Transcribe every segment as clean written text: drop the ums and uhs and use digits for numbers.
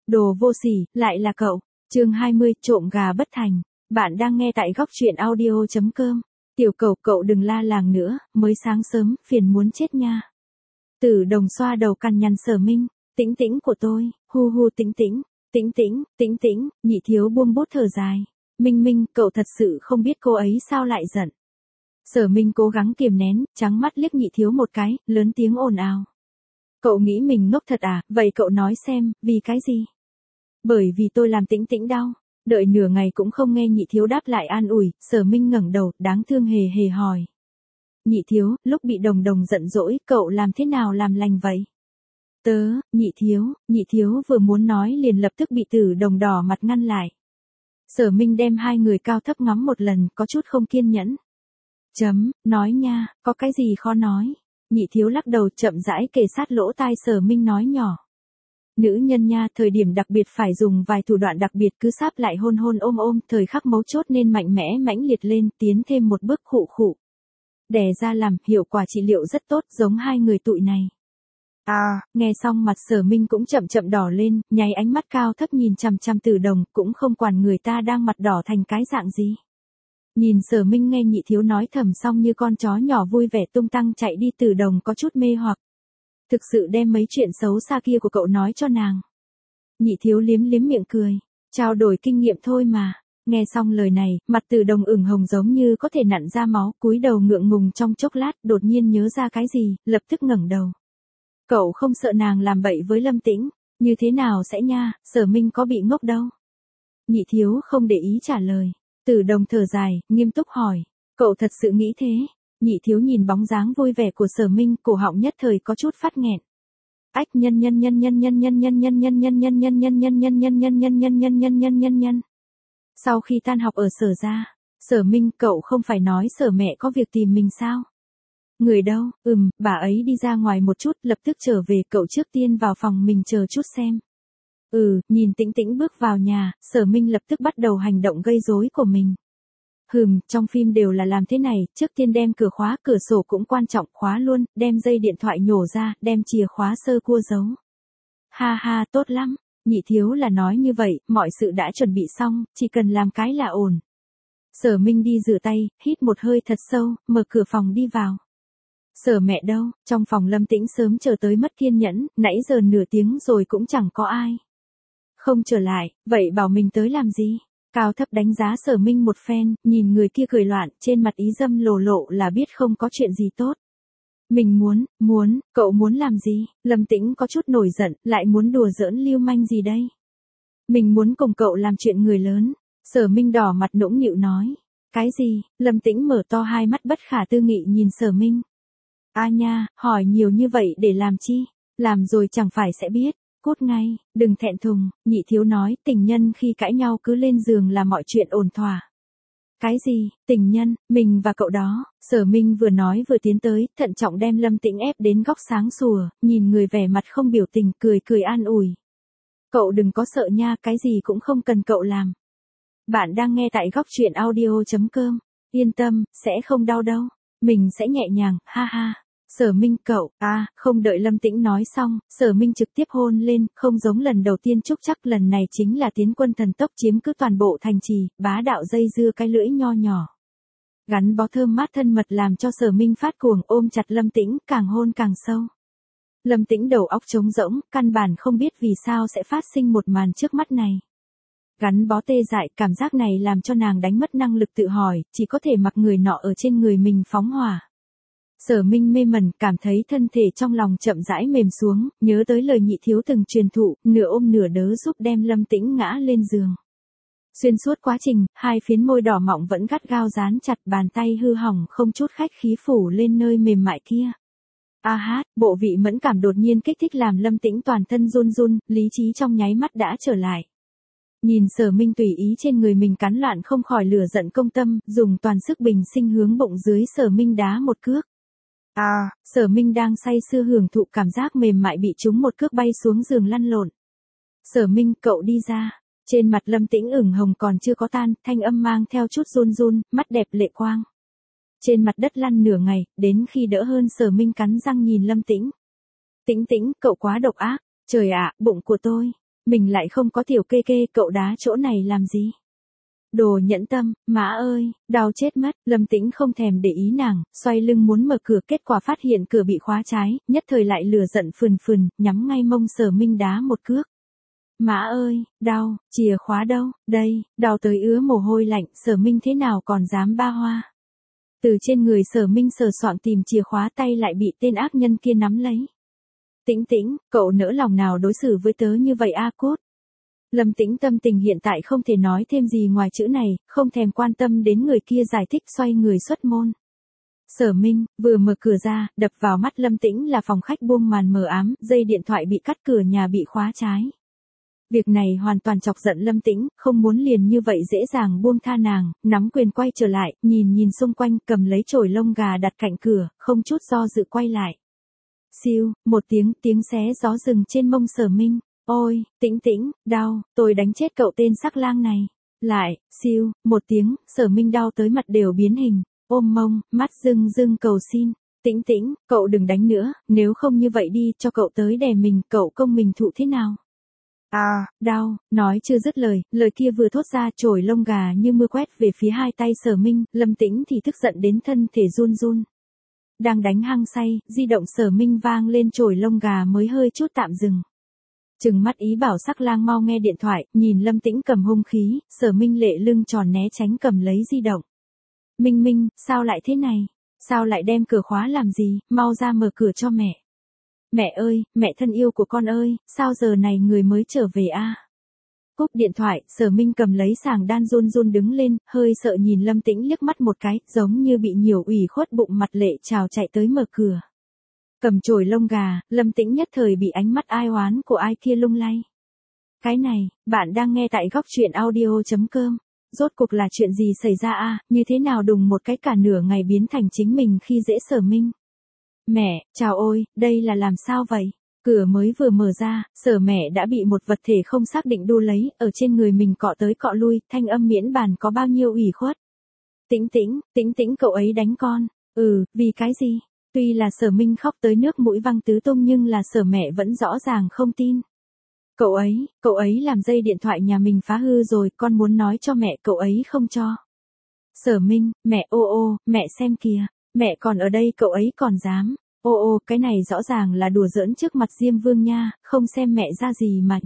Đồ vô sỉ, lại là cậu. Chương 20, trộm gà bất thành. Bạn đang nghe tại góc truyện audio.com. Tiểu cậu, cậu đừng la làng nữa, mới sáng sớm, phiền muốn chết nha. Tử Đồng xoa đầu cằn nhằn Sở Minh, tĩnh tĩnh của tôi, hu hu tĩnh tĩnh, tĩnh tĩnh, tĩnh tĩnh, Nhị Thiếu buông bút thở dài. Minh Minh, cậu thật sự không biết cô ấy sao lại giận. Sở Minh cố gắng kiềm nén, trắng mắt liếc Nhị Thiếu một cái, lớn tiếng ồn ào. Cậu nghĩ mình ngốc thật à, vậy cậu nói xem, vì cái gì? Bởi vì tôi làm tĩnh tĩnh đau. Đợi nửa ngày cũng không nghe Nhị Thiếu đáp lại an ủi, Sở Minh ngẩng đầu, đáng thương hề hề hỏi. Nhị Thiếu, lúc bị Đồng Đồng giận dỗi, cậu làm thế nào làm lành vậy? Nhị Thiếu vừa muốn nói liền lập tức bị Tử Đồng đỏ mặt ngăn lại. Sở Minh đem hai người cao thấp ngắm một lần, có chút không kiên nhẫn. Nói nha, có cái gì khó nói. Nhị Thiếu lắc đầu chậm rãi kề sát lỗ tai Sở Minh nói nhỏ. Nữ nhân nha, thời điểm đặc biệt phải dùng vài thủ đoạn đặc biệt, cứ sáp lại hôn hôn ôm ôm, thời khắc mấu chốt nên mạnh mẽ mãnh liệt lên, tiến thêm một bước khụ khụ. Đè ra làm, hiệu quả trị liệu rất tốt, giống hai người tụi này. Nghe xong mặt Sở Minh cũng chậm chậm đỏ lên, nháy ánh mắt cao thấp nhìn chằm chằm Tử Đồng, cũng không quản người ta đang mặt đỏ thành cái dạng gì. Nhìn Sở Minh nghe Nhị Thiếu nói thầm xong như con chó nhỏ vui vẻ tung tăng chạy đi, Tử Đồng có chút mê hoặc. Thực sự đem mấy chuyện xấu xa kia của cậu nói cho nàng. Nhị Thiếu liếm liếm miệng cười, trao đổi kinh nghiệm thôi mà. Nghe xong lời này, mặt Tử Đồng ửng hồng giống như có thể nặn ra máu, cúi đầu ngượng ngùng trong chốc lát, đột nhiên nhớ ra cái gì, lập tức ngẩng đầu. Cậu không sợ nàng làm bậy với Lâm Tĩnh, như thế nào sẽ nha, Sở Minh có bị ngốc đâu. Nhị Thiếu không để ý trả lời. Tử Đồng thở dài, nghiêm túc hỏi, cậu thật sự nghĩ thế? Nhị Thiếu nhìn bóng dáng vui vẻ của Sở Minh, cổ họng nhất thời có chút phát nghẹn. Sau khi tan học ở Sở ra, Sở Minh, cậu không phải nói Sở mẹ có việc tìm mình sao? Người đâu? Bà ấy đi ra ngoài một chút, lập tức trở về, cậu trước tiên vào phòng mình chờ chút xem. Nhìn Tĩnh Tĩnh bước vào nhà, Sở Minh lập tức bắt đầu hành động gây rối của mình. Trong phim đều là làm thế này, trước tiên đem cửa khóa, cửa sổ cũng quan trọng, khóa luôn, đem dây điện thoại nhổ ra, đem chìa khóa sơ cua giấu. Ha, tốt lắm, Nhị Thiếu là nói như vậy, mọi sự đã chuẩn bị xong, chỉ cần làm cái là ổn. Sở Minh đi rửa tay, hít một hơi thật sâu, mở cửa phòng đi vào. Sở mẹ đâu? Trong phòng Lâm Tĩnh sớm chờ tới mất kiên nhẫn, nãy giờ nửa tiếng rồi cũng chẳng có ai. Không trở lại, vậy bảo mình tới làm gì? Cao thấp đánh giá Sở Minh một phen, nhìn người kia cười loạn, trên mặt ý dâm lộ lộ là biết không có chuyện gì tốt. Mình cậu muốn làm gì? Lâm Tĩnh có chút nổi giận, lại muốn đùa giỡn lưu manh gì đây? Mình muốn cùng cậu làm chuyện người lớn. Sở Minh đỏ mặt nũng nịu nói. Cái gì? Lâm Tĩnh mở to hai mắt bất khả tư nghị nhìn Sở Minh. Nha, hỏi nhiều như vậy để làm chi? Làm rồi chẳng phải sẽ biết. Cút ngay, đừng thẹn thùng, Nhị Thiếu nói, tình nhân khi cãi nhau cứ lên giường là mọi chuyện ổn thỏa. Cái gì, tình nhân, mình và cậu đó? Sở Minh vừa nói vừa tiến tới, thận trọng đem Lâm Tĩnh ép đến góc sáng sủa, nhìn người vẻ mặt không biểu tình, cười an ủi. Cậu đừng có sợ nha, cái gì cũng không cần cậu làm. Bạn đang nghe tại góc truyện audio.com, yên tâm, sẽ không đau đâu, mình sẽ nhẹ nhàng, ha. Sở Minh cậu, không đợi Lâm Tĩnh nói xong, Sở Minh trực tiếp hôn lên, không giống lần đầu tiên chúc chắc, lần này chính là tiến quân thần tốc chiếm cứ toàn bộ thành trì, bá đạo dây dưa cái lưỡi nho nhỏ. Gắn bó thơm mát thân mật làm cho Sở Minh phát cuồng, ôm chặt Lâm Tĩnh, càng hôn càng sâu. Lâm Tĩnh đầu óc trống rỗng, căn bản không biết vì sao sẽ phát sinh một màn trước mắt này. Gắn bó tê dại, cảm giác này làm cho nàng đánh mất năng lực tự hỏi, chỉ có thể mặc người nọ ở trên người mình phóng hỏa. Sở Minh mê mẩn, cảm thấy thân thể trong lòng chậm rãi mềm xuống, nhớ tới lời Nhị Thiếu từng truyền thụ, nửa ôm nửa đỡ giúp đem Lâm Tĩnh ngã lên giường. Xuyên suốt quá trình, hai phiến môi đỏ mọng vẫn gắt gao dán chặt, bàn tay hư hỏng không chút khách khí phủ lên nơi mềm mại kia. Bộ vị mẫn cảm đột nhiên kích thích làm Lâm Tĩnh toàn thân run run, lý trí trong nháy mắt đã trở lại. Nhìn Sở Minh tùy ý trên người mình cắn loạn không khỏi lửa giận công tâm, dùng toàn sức bình sinh hướng bụng dưới Sở Minh đá một cước. Sở Minh đang say sưa hưởng thụ cảm giác mềm mại bị trúng một cước bay xuống giường lăn lộn. Sở Minh, cậu đi ra. Trên mặt Lâm Tĩnh ửng hồng còn chưa có tan, thanh âm mang theo chút run run, mắt đẹp lệ quang. Trên mặt đất lăn nửa ngày, đến khi đỡ hơn Sở Minh cắn răng nhìn Lâm Tĩnh. Tĩnh, cậu quá độc ác. Trời ạ, bụng của tôi. Mình lại không có tiểu kê kê, cậu đá chỗ này làm gì? Đồ nhẫn tâm, má ơi, đau chết mất, Lâm Tĩnh không thèm để ý nàng, xoay lưng muốn mở cửa, kết quả phát hiện cửa bị khóa trái, nhất thời lại lửa giận phừng phừng, nhắm ngay mông Sở Minh đá một cước. Má ơi, đau, chìa khóa đâu, đây, đau tới ứa mồ hôi lạnh, Sở Minh thế nào còn dám ba hoa. Từ trên người Sở Minh sờ soạng tìm chìa khóa, tay lại bị tên ác nhân kia nắm lấy. Tĩnh Tĩnh, cậu nỡ lòng nào đối xử với tớ như vậy a cốt? Lâm Tĩnh tâm tình hiện tại không thể nói thêm gì ngoài chữ này, không thèm quan tâm đến người kia giải thích, xoay người xuất môn. Sở Minh, vừa mở cửa ra, đập vào mắt Lâm Tĩnh là phòng khách buông màn mờ ám, dây điện thoại bị cắt, cửa nhà bị khóa trái. Việc này hoàn toàn chọc giận Lâm Tĩnh, không muốn liền như vậy dễ dàng buông tha nàng, nắm quyền quay trở lại, nhìn xung quanh, cầm lấy chổi lông gà đặt cạnh cửa, không chút do dự quay lại. Siêu, một tiếng xé gió rừng trên mông Sở Minh. Ôi, Tĩnh Tĩnh, đau, tôi đánh chết cậu tên sắc lang này. Lại, siêu, một tiếng, Sở Minh đau tới mặt đều biến hình, ôm mông, mắt rưng rưng cầu xin. Tĩnh Tĩnh, cậu đừng đánh nữa, nếu không như vậy đi, cho cậu tới đè mình, cậu công mình thụ thế nào? À, đau, nói chưa dứt lời kia vừa thốt ra, chổi lông gà như mưa quét về phía hai tay Sở Minh, Lâm Tĩnh thì tức giận đến thân thể run run. Đang đánh hăng say, di động Sở Minh vang lên, chổi lông gà mới hơi chút tạm dừng. Trừng mắt ý bảo sắc lang mau nghe điện thoại, nhìn Lâm Tĩnh cầm hung khí, Sở Minh lệ lưng tròn né tránh, cầm lấy di động. Minh Minh, sao lại thế này? Sao lại đem cửa khóa làm gì, mau ra mở cửa cho mẹ. Mẹ ơi, mẹ thân yêu của con ơi, sao giờ này người mới trở về a? Cúp điện thoại, Sở Minh cầm lấy sàng đan run run đứng lên, hơi sợ nhìn Lâm Tĩnh liếc mắt một cái, giống như bị nhiều ủy khuất, bụng mặt lệ trào chạy tới mở cửa. Cầm chổi lông gà, Lâm Tĩnh nhất thời bị ánh mắt ai oán của ai kia lung lay. Cái này, bạn đang nghe tại góc truyện audio.com. Rốt cuộc là chuyện gì xảy ra a? Như thế nào đùng một cái cả nửa ngày biến thành chính mình khi dễ Sở Minh? Mẹ, chào ôi, đây là làm sao vậy? Cửa mới vừa mở ra, Sở mẹ đã bị một vật thể không xác định đu lấy, ở trên người mình cọ tới cọ lui, thanh âm miễn bàn có bao nhiêu ủy khuất. Tĩnh Tĩnh, cậu ấy đánh con. Vì cái gì? Tuy là Sở Minh khóc tới nước mũi văng tứ tung, nhưng là Sở mẹ vẫn rõ ràng không tin. Cậu ấy làm dây điện thoại nhà mình phá hư rồi, con muốn nói cho mẹ, cậu ấy không cho. Sở Minh, mẹ mẹ xem kìa, mẹ còn ở đây cậu ấy còn dám. Cái này rõ ràng là đùa giỡn trước mặt Diêm Vương nha, không xem mẹ ra gì mà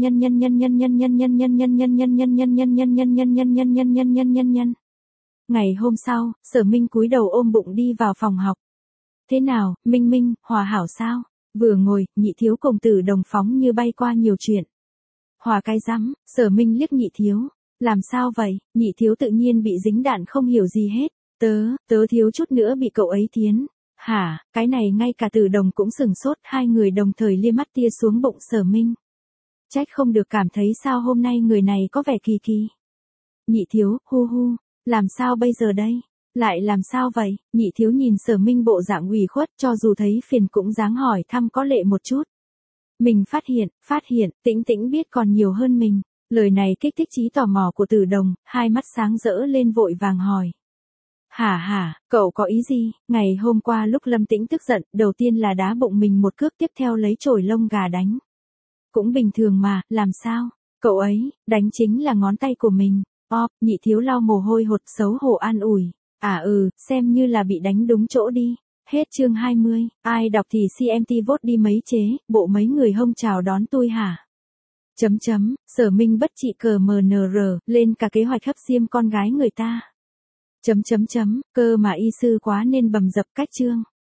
nhân. Ngày hôm sau, Sở Minh cúi đầu ôm bụng đi vào phòng học. Thế nào, Minh Minh, hòa hảo sao? Vừa ngồi, Nhị Thiếu cùng Tử Đồng phóng như bay qua nhiều chuyện. Hòa cái rắm, Sở Minh liếc Nhị Thiếu. Làm sao vậy? Nhị Thiếu tự nhiên bị dính đạn không hiểu gì hết. Tớ thiếu chút nữa bị cậu ấy thiến. Hả, cái này ngay cả Tử Đồng cũng sửng sốt, hai người đồng thời lia mắt tia xuống bụng Sở Minh. Trách không được, cảm thấy sao hôm nay người này có vẻ kỳ kỳ. Nhị Thiếu, hu, làm sao bây giờ đây? Lại làm sao vậy? Nhị Thiếu nhìn Sở Minh bộ dạng ủy khuất, cho dù thấy phiền cũng dáng hỏi thăm có lệ một chút. Mình phát hiện, Tĩnh Tĩnh biết còn nhiều hơn mình. Lời này kích thích trí tò mò của Tử Đồng, hai mắt sáng rỡ lên vội vàng hỏi. Hả, cậu có ý gì? Ngày hôm qua lúc Lâm Tĩnh tức giận, đầu tiên là đá bụng mình một cước, tiếp theo lấy chổi lông gà đánh. Cũng bình thường mà, làm sao? Cậu ấy, đánh chính là ngón tay của mình. Nhị Thiếu lau mồ hôi hột, xấu hổ an ủi. Xem như là bị đánh đúng chỗ đi. Hết chương 20, ai đọc thì CMT vote đi mấy chế, bộ mấy người hông chào đón tôi hả? Sở Minh bất trị cờ MNR, lên cả kế hoạch hấp diêm con gái người ta. Cơ mà y sư quá nên bầm dập cách chương.